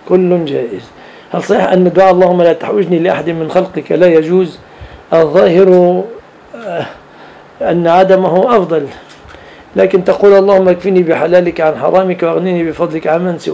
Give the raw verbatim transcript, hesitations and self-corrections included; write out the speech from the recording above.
كل جائز. هل صحيح أن دعاء اللهم لا تحوجني لأحد من خلقك لا يجوز؟ الظاهر أن عدمه أفضل، لكن تقول اللهم اكفني بحلالك عن حرامك واغنني بفضلك عمن سواك.